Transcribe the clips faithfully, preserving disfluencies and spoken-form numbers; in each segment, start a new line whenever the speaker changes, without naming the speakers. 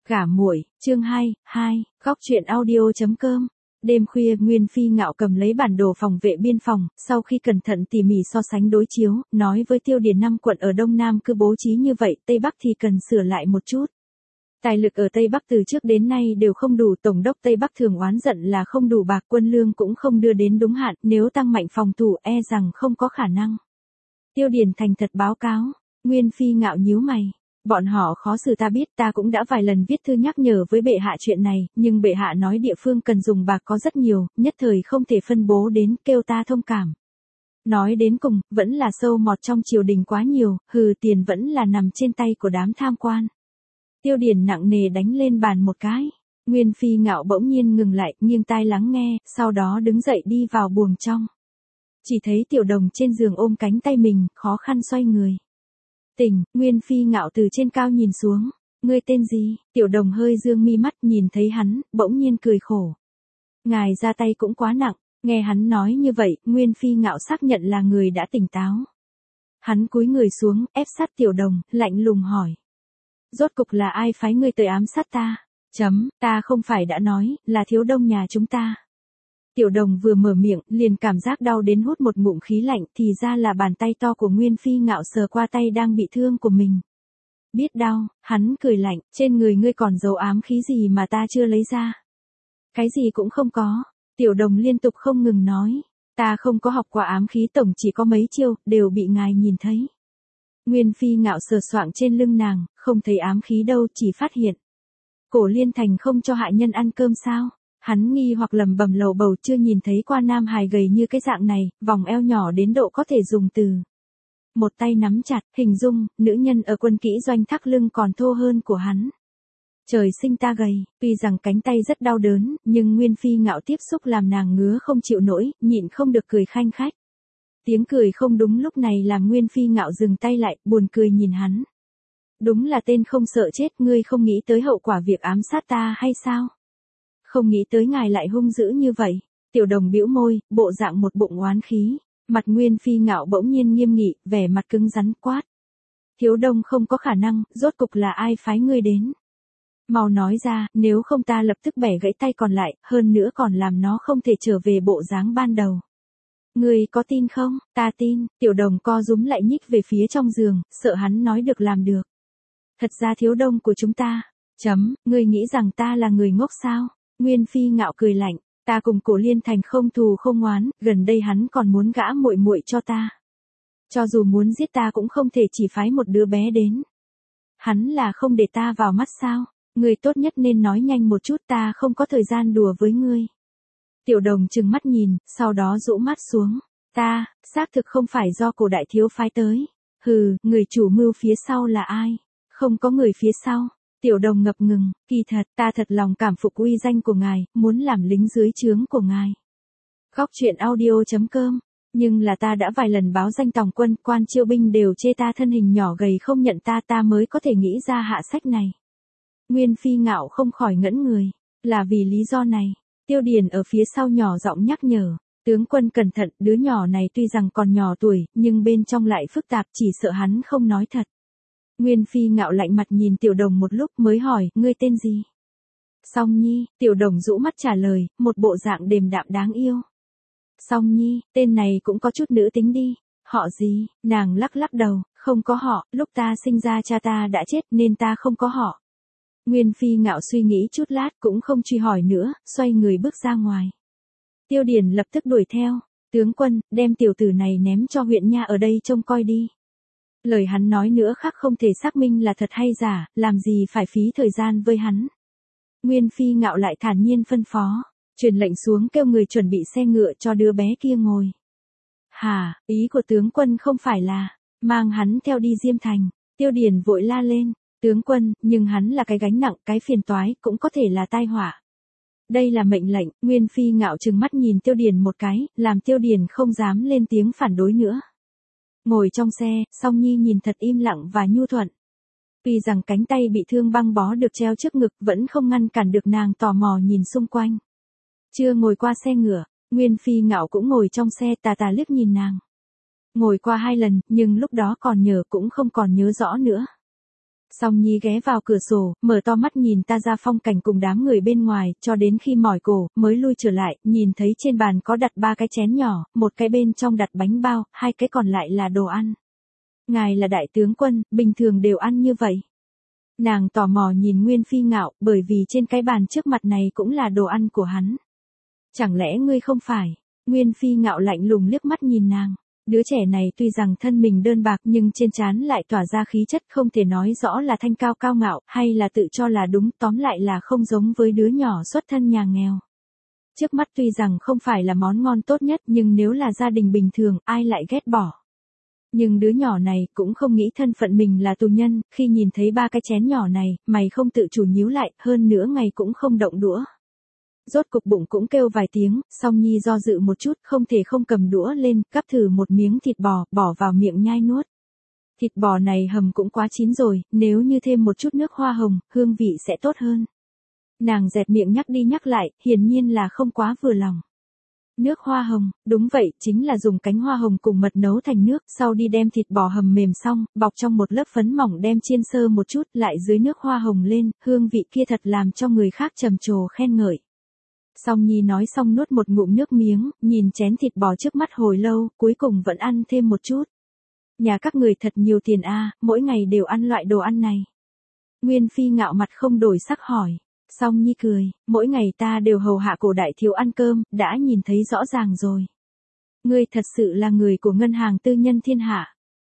Gả muội, chương hai, hai, góc truyện audio.com. Đêm khuya, Nguyên Phi Ngạo cầm lấy bản đồ phòng vệ biên phòng, sau khi cẩn thận tỉ mỉ so sánh đối chiếu, nói với Tiêu Điền năm quận ở Đông Nam cứ bố trí như vậy, Tây Bắc thì cần sửa lại một chút. Tài lực ở Tây Bắc từ trước đến nay đều không đủ, Tổng đốc Tây Bắc thường oán giận là không đủ bạc, quân lương cũng không đưa đến đúng hạn, nếu tăng mạnh phòng thủ e rằng không có khả năng. Tiêu Điền thành thật báo cáo. Nguyên Phi Ngạo nhíu mày. Bọn họ khó xử ta biết, ta cũng đã vài lần viết thư nhắc nhở với bệ hạ chuyện này, nhưng bệ hạ nói địa phương cần dùng bạc có rất nhiều, nhất thời không thể phân bố đến, kêu ta thông cảm. Nói đến cùng, vẫn là sâu mọt trong triều đình quá nhiều, hừ, tiền vẫn là nằm trên tay của đám tham quan. Tiêu Điền nặng nề đánh lên bàn một cái. Nguyên Phi Ngạo bỗng nhiên ngừng lại, nghiêng tai lắng nghe, sau đó đứng dậy đi vào buồng trong. Chỉ thấy Tiểu Đồng trên giường ôm cánh tay mình, khó khăn xoay người. Tỉnh, Nguyên Phi Ngạo từ trên cao nhìn xuống. Ngươi tên gì? Tiểu Đồng hơi dương mi mắt, nhìn thấy hắn, bỗng nhiên cười khổ. Ngài ra tay cũng quá nặng. Nghe hắn nói như vậy, Nguyên Phi Ngạo xác nhận là người đã tỉnh táo. Hắn cúi người xuống, ép sát Tiểu Đồng, lạnh lùng hỏi. Rốt cục là ai phái ngươi tới ám sát ta? Chấm, ta không phải đã nói, là Thiếu Đông nhà chúng ta. Tiểu Đồng vừa mở miệng, liền cảm giác đau đến hút một ngụm khí lạnh, thì ra là bàn tay to của Nguyên Phi Ngạo sờ qua tay đang bị thương của mình. Biết đau, hắn cười lạnh, trên người ngươi còn giấu ám khí gì mà ta chưa lấy ra? Cái gì cũng không có. Tiểu Đồng liên tục không ngừng nói, ta không có học qua ám khí, tổng chỉ có mấy chiêu, đều bị ngài nhìn thấy. Nguyên Phi Ngạo sờ soạng trên lưng nàng, không thấy ám khí đâu, chỉ phát hiện Cổ Liên Thành không cho hạ nhân ăn cơm sao? Hắn nghi hoặc lầm bầm lầu bầu, chưa nhìn thấy qua nam hài gầy như cái dạng này, vòng eo nhỏ đến độ có thể dùng từ một tay nắm chặt, hình dung, nữ nhân ở quân kỹ doanh thắt lưng còn thô hơn của hắn. Trời sinh ta gầy, tuy rằng cánh tay rất đau đớn, nhưng Nguyên Phi Ngạo tiếp xúc làm nàng ngứa không chịu nổi, nhịn không được cười khanh khách. Tiếng cười không đúng lúc này làm Nguyên Phi Ngạo dừng tay lại, buồn cười nhìn hắn. Đúng là tên không sợ chết, ngươi không nghĩ tới hậu quả việc ám sát ta hay sao? Không nghĩ tới ngài lại hung dữ như vậy. Tiểu Đồng bĩu môi, bộ dạng một bụng oán khí. Mặt Nguyên Phi Ngạo bỗng nhiên nghiêm nghị, vẻ mặt cứng rắn quát. Thiếu Đông không có khả năng, rốt cục là ai phái ngươi đến? Mau nói ra, nếu không ta lập tức bẻ gãy tay còn lại, hơn nữa còn làm nó không thể trở về bộ dáng ban đầu. Ngươi có tin không? Ta tin. Tiểu Đồng co rúm lại nhích về phía trong giường, sợ hắn nói được làm được. Thật ra Thiếu Đông của chúng ta. Chấm, ngươi nghĩ rằng ta là người ngốc sao? Nguyên Phi Ngạo cười lạnh, ta cùng Cổ Liên Thành không thù không oán, gần đây hắn còn muốn gả muội muội cho ta. Cho dù muốn giết ta cũng không thể chỉ phái một đứa bé đến. Hắn là không để ta vào mắt sao? Ngươi tốt nhất nên nói nhanh một chút, ta không có thời gian đùa với ngươi. Tiểu Đồng trừng mắt nhìn, sau đó rũ mắt xuống. Ta, xác thực không phải do Cổ đại thiếu phái tới. Hừ, người chủ mưu phía sau là ai? Không có người phía sau. Tiểu Đồng ngập ngừng, kỳ thật, ta thật lòng cảm phục uy danh của ngài, muốn làm lính dưới trướng của ngài. Góc truyện audio.com. Nhưng là ta đã vài lần báo danh tòng quân, quan chiêu binh đều chê ta thân hình nhỏ gầy không nhận ta, ta mới có thể nghĩ ra hạ sách này. Nguyên Phi Ngạo không khỏi ngẩn người. Là vì lý do này. Tiêu Điền ở phía sau nhỏ giọng nhắc nhở. Tướng quân cẩn thận, đứa nhỏ này tuy rằng còn nhỏ tuổi, nhưng bên trong lại phức tạp, chỉ sợ hắn không nói thật. Nguyên Phi Ngạo lạnh mặt nhìn Tiểu Đồng một lúc mới hỏi, ngươi tên gì? Song Nhi. Tiểu Đồng rũ mắt trả lời, một bộ dạng đềm đạm đáng yêu. Song Nhi, tên này cũng có chút nữ tính đi. Họ gì? Nàng lắc lắc đầu, không có họ, lúc ta sinh ra cha ta đã chết nên ta không có họ. Nguyên Phi Ngạo suy nghĩ chút lát cũng không truy hỏi nữa, xoay người bước ra ngoài. Tiêu Điền lập tức đuổi theo. Tướng quân, đem tiểu tử này ném cho huyện nha ở đây trông coi đi. Lời hắn nói nữa khác không thể xác minh là thật hay giả, làm gì phải phí thời gian với hắn. Nguyên Phi Ngạo lại thản nhiên phân phó, truyền lệnh xuống kêu người chuẩn bị xe ngựa cho đứa bé kia ngồi. Hả, ý của tướng quân không phải là, mang hắn theo đi Diêm Thành. Tiêu Điền vội la lên, tướng quân, nhưng hắn là cái gánh nặng, cái phiền toái, cũng có thể là tai họa. Đây là mệnh lệnh. Nguyên Phi Ngạo trừng mắt nhìn Tiêu Điền một cái, làm Tiêu Điền không dám lên tiếng phản đối nữa. Ngồi trong xe, Song Nhi nhìn thật im lặng và nhu thuận. Tuy rằng cánh tay bị thương băng bó được treo trước ngực vẫn không ngăn cản được nàng tò mò nhìn xung quanh. Chưa ngồi qua xe ngựa, Nguyên Phi Ngạo cũng ngồi trong xe tà tà liếc nhìn nàng. Ngồi qua hai lần, nhưng lúc đó còn nhớ cũng không còn nhớ rõ nữa. Song Nhi ghé vào cửa sổ, mở to mắt nhìn ta ra phong cảnh cùng đám người bên ngoài, cho đến khi mỏi cổ, mới lui trở lại, nhìn thấy trên bàn có đặt ba cái chén nhỏ, một cái bên trong đặt bánh bao, hai cái còn lại là đồ ăn. Ngài là đại tướng quân, bình thường đều ăn như vậy. Nàng tò mò nhìn Nguyên Phi Ngạo, bởi vì trên cái bàn trước mặt này cũng là đồ ăn của hắn. Chẳng lẽ ngươi không phải? Nguyên Phi Ngạo lạnh lùng liếc mắt nhìn nàng. Đứa trẻ này tuy rằng thân mình đơn bạc nhưng trên trán lại tỏa ra khí chất, không thể nói rõ là thanh cao cao ngạo, hay là tự cho là đúng, tóm lại là không giống với đứa nhỏ xuất thân nhà nghèo. Trước mắt tuy rằng không phải là món ngon tốt nhất, nhưng nếu là gia đình bình thường, ai lại ghét bỏ. Nhưng đứa nhỏ này cũng không nghĩ thân phận mình là tù nhân, khi nhìn thấy ba cái chén nhỏ này, mày không tự chủ nhíu lại, hơn nữa ngày cũng không động đũa. Rốt cục bụng cũng kêu vài tiếng, Song Nhi do dự một chút, không thể không cầm đũa lên, gắp thử một miếng thịt bò, bỏ vào miệng nhai nuốt. Thịt bò này hầm cũng quá chín rồi, nếu như thêm một chút nước hoa hồng, hương vị sẽ tốt hơn. Nàng dẹt miệng nhắc đi nhắc lại, hiển nhiên là không quá vừa lòng. Nước hoa hồng, đúng vậy, chính là dùng cánh hoa hồng cùng mật nấu thành nước, sau đi đem thịt bò hầm mềm xong, bọc trong một lớp phấn mỏng đem chiên sơ một chút, lại dưới nước hoa hồng lên, hương vị kia thật làm cho người khác trầm trồ khen ngợi. Song Nhi nói xong nuốt một ngụm nước miếng, nhìn chén thịt bò trước mắt hồi lâu, cuối cùng vẫn ăn thêm một chút. Nhà các người thật nhiều tiền a, mỗi ngày đều ăn loại đồ ăn này. Nguyên Phi Ngạo mặt không đổi sắc hỏi. Song Nhi cười, mỗi ngày ta đều hầu hạ cổ đại thiếu ăn cơm, đã nhìn thấy rõ ràng rồi. Ngươi thật sự là người của ngân hàng tư nhân thiên hạ.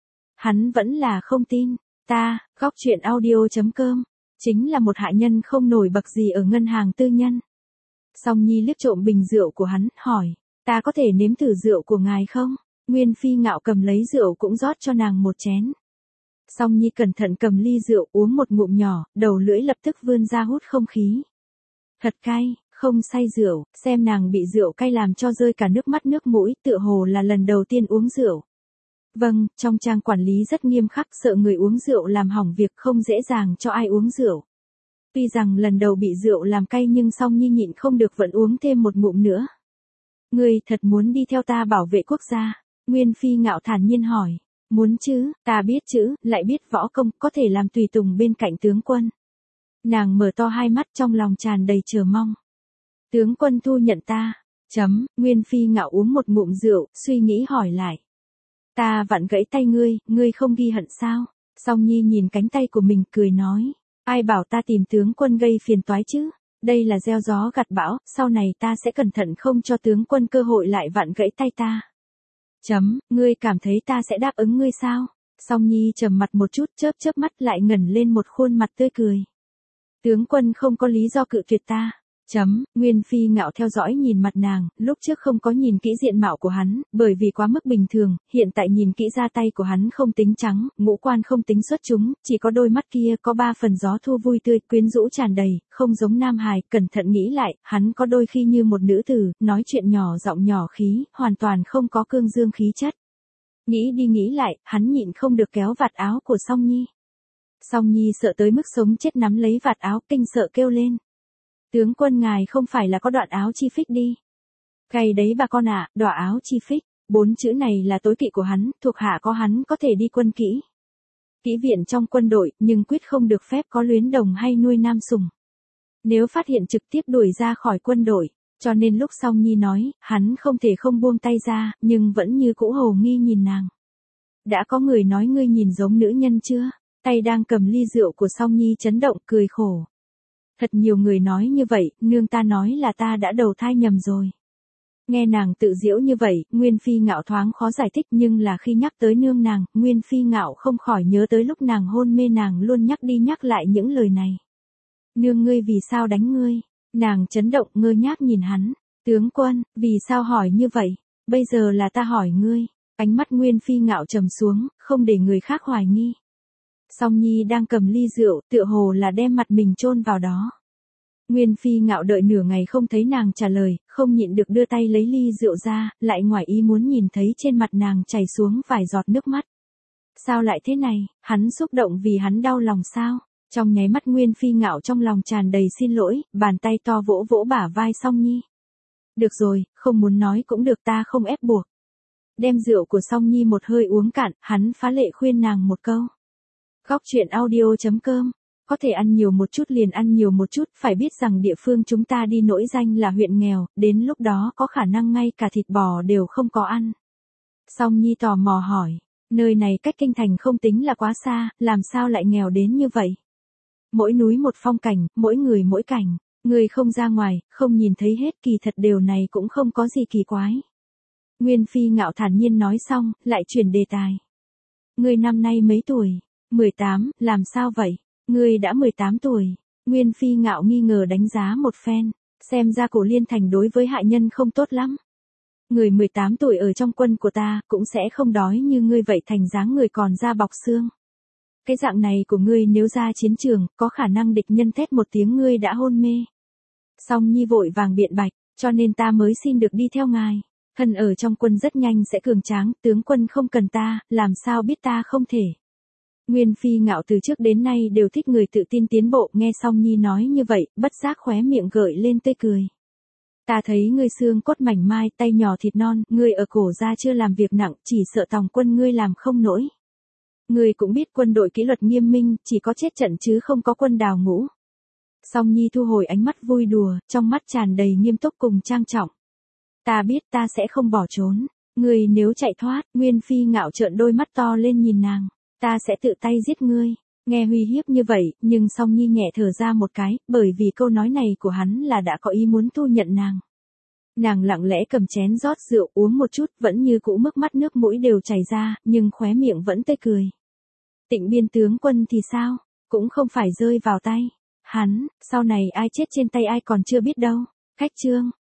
Hắn vẫn là không tin, ta, góc truyện audio chấm com, chính là một hạ nhân không nổi bật gì ở ngân hàng tư nhân. Song Nhi liếc trộm bình rượu của hắn, hỏi, ta có thể nếm thử rượu của ngài không? Nguyên Phi Ngạo cầm lấy rượu cũng rót cho nàng một chén. Song Nhi cẩn thận cầm ly rượu uống một ngụm nhỏ, đầu lưỡi lập tức vươn ra hút không khí. Thật cay, không say rượu, xem nàng bị rượu cay làm cho rơi cả nước mắt nước mũi, tựa hồ là lần đầu tiên uống rượu. Vâng, trong trang quản lý rất nghiêm khắc, sợ người uống rượu làm hỏng việc, không dễ dàng cho ai uống rượu. Tuy rằng lần đầu bị rượu làm cay nhưng Song Nhi nhịn không được vẫn uống thêm một ngụm nữa. Ngươi thật muốn đi theo ta bảo vệ quốc gia? Nguyên Phi Ngạo thản nhiên hỏi. Muốn chứ, ta biết chữ, lại biết võ công, có thể làm tùy tùng bên cạnh tướng quân. Nàng mở to hai mắt trong lòng tràn đầy chờ mong. Tướng quân thu nhận ta. Chấm, Nguyên Phi Ngạo uống một ngụm rượu, suy nghĩ hỏi lại. Ta vặn gãy tay ngươi, ngươi không ghi hận sao? Song Nhi nhìn cánh tay của mình cười nói. Ai bảo ta tìm tướng quân gây phiền toái chứ? Đây là gieo gió gặt bão, sau này ta sẽ cẩn thận không cho tướng quân cơ hội lại vặn gãy tay ta. Chấm, ngươi cảm thấy ta sẽ đáp ứng ngươi sao? Song Nhi trầm mặt một chút, chớp chớp mắt lại ngẩng lên một khuôn mặt tươi cười. Tướng quân không có lý do cự tuyệt ta. Chấm, Nguyên Phi Ngạo theo dõi nhìn mặt nàng, lúc trước không có nhìn kỹ diện mạo của hắn, bởi vì quá mức bình thường, hiện tại nhìn kỹ ra tay của hắn không tính trắng, ngũ quan không tính xuất chúng, chỉ có đôi mắt kia có ba phần gió thu vui tươi, quyến rũ tràn đầy, không giống nam hài, cẩn thận nghĩ lại, hắn có đôi khi như một nữ tử, nói chuyện nhỏ giọng nhỏ khí, hoàn toàn không có cương dương khí chất. Nghĩ đi nghĩ lại, hắn nhịn không được kéo vạt áo của Song Nhi. Song Nhi sợ tới mức sống chết nắm lấy vạt áo, kinh sợ kêu lên. Tướng quân ngài không phải là có đoạn áo chi phích đi. Cày đấy bà con ạ, à, đoạn áo chi phích, bốn chữ này là tối kỵ của hắn, thuộc hạ có hắn có thể đi quân kỹ. Kỹ viện trong quân đội, nhưng quyết không được phép có luyến đồng hay nuôi nam sùng. Nếu phát hiện trực tiếp đuổi ra khỏi quân đội, cho nên lúc Song Nhi nói, hắn không thể không buông tay ra, nhưng vẫn như cũ hồ nghi nhìn nàng. Đã có người nói ngươi nhìn giống nữ nhân chưa? Tay đang cầm ly rượu của Song Nhi chấn động, cười khổ. Thật nhiều người nói như vậy, nương ta nói là ta đã đầu thai nhầm rồi. Nghe nàng tự giễu như vậy, Nguyên Phi Ngạo thoáng khó giải thích, nhưng là khi nhắc tới nương nàng, Nguyên Phi Ngạo không khỏi nhớ tới lúc nàng hôn mê, nàng luôn nhắc đi nhắc lại những lời này. Nương ngươi vì sao đánh ngươi? Nàng chấn động ngơ ngác nhìn hắn. Tướng quân, vì sao hỏi như vậy? Bây giờ là ta hỏi ngươi. Ánh mắt Nguyên Phi Ngạo trầm xuống, không để người khác hoài nghi. Song Nhi đang cầm ly rượu, tựa hồ là đem mặt mình chôn vào đó. Nguyên Phi Ngạo đợi nửa ngày không thấy nàng trả lời, không nhịn được đưa tay lấy ly rượu ra, lại ngoài ý muốn nhìn thấy trên mặt nàng chảy xuống vài giọt nước mắt. Sao lại thế này, hắn xúc động vì hắn đau lòng sao? Trong nháy mắt Nguyên Phi Ngạo trong lòng tràn đầy xin lỗi, bàn tay to vỗ vỗ bả vai Song Nhi. Được rồi, không muốn nói cũng được, ta không ép buộc. Đem rượu của Song Nhi một hơi uống cạn, hắn phá lệ khuyên nàng một câu. Góc chuyện audio chấm com. Có thể ăn nhiều một chút liền ăn nhiều một chút, phải biết rằng địa phương chúng ta đi nổi danh là huyện nghèo, đến lúc đó có khả năng ngay cả thịt bò đều không có ăn. Song Nhi tò mò hỏi, nơi này cách kinh thành không tính là quá xa, làm sao lại nghèo đến như vậy? Mỗi núi một phong cảnh, mỗi người mỗi cảnh, người không ra ngoài, không nhìn thấy hết, kỳ thật điều này cũng không có gì kỳ quái. Nguyên Phi Ngạo thản nhiên nói xong, lại chuyển đề tài. Người năm nay mấy tuổi? mười tám, làm sao vậy? Người đã mười tám tuổi. Nguyên Phi Ngạo nghi ngờ đánh giá một phen, xem ra Cổ Liên Thành đối với hạ nhân không tốt lắm. Người mười tám tuổi ở trong quân của ta cũng sẽ không đói như ngươi vậy, thành dáng người còn da bọc xương. Cái dạng này của ngươi nếu ra chiến trường, có khả năng địch nhân thét một tiếng ngươi đã hôn mê. Song Nhi vội vàng biện bạch, cho nên ta mới xin được đi theo ngài. Thân ở trong quân rất nhanh sẽ cường tráng, tướng quân không cần ta, làm sao biết ta không thể. Nguyên Phi Ngạo từ trước đến nay đều thích người tự tin tiến bộ, nghe Song Nhi nói như vậy, bất giác khóe miệng gợi lên tươi cười. Ta thấy ngươi xương cốt mảnh mai, tay nhỏ thịt non, ngươi ở cổ ra chưa làm việc nặng, chỉ sợ tòng quân ngươi làm không nổi. Ngươi cũng biết quân đội kỷ luật nghiêm minh, chỉ có chết trận chứ không có quân đào ngũ. Song Nhi thu hồi ánh mắt vui đùa, trong mắt tràn đầy nghiêm túc cùng trang trọng. Ta biết ta sẽ không bỏ trốn. Ngươi nếu chạy thoát, Nguyên Phi Ngạo trợn đôi mắt to lên nhìn nàng. Ta sẽ tự tay giết ngươi. Nghe uy hiếp như vậy, nhưng Song Nhi nhẹ thở ra một cái, bởi vì câu nói này của hắn là đã có ý muốn thu nhận nàng. Nàng lặng lẽ cầm chén rót rượu uống một chút, vẫn như cũ mức mắt nước mũi đều chảy ra, nhưng khóe miệng vẫn tươi cười. Tịnh Biên tướng quân thì sao? Cũng không phải rơi vào tay hắn, sau này ai chết trên tay ai còn chưa biết đâu. Khách trương,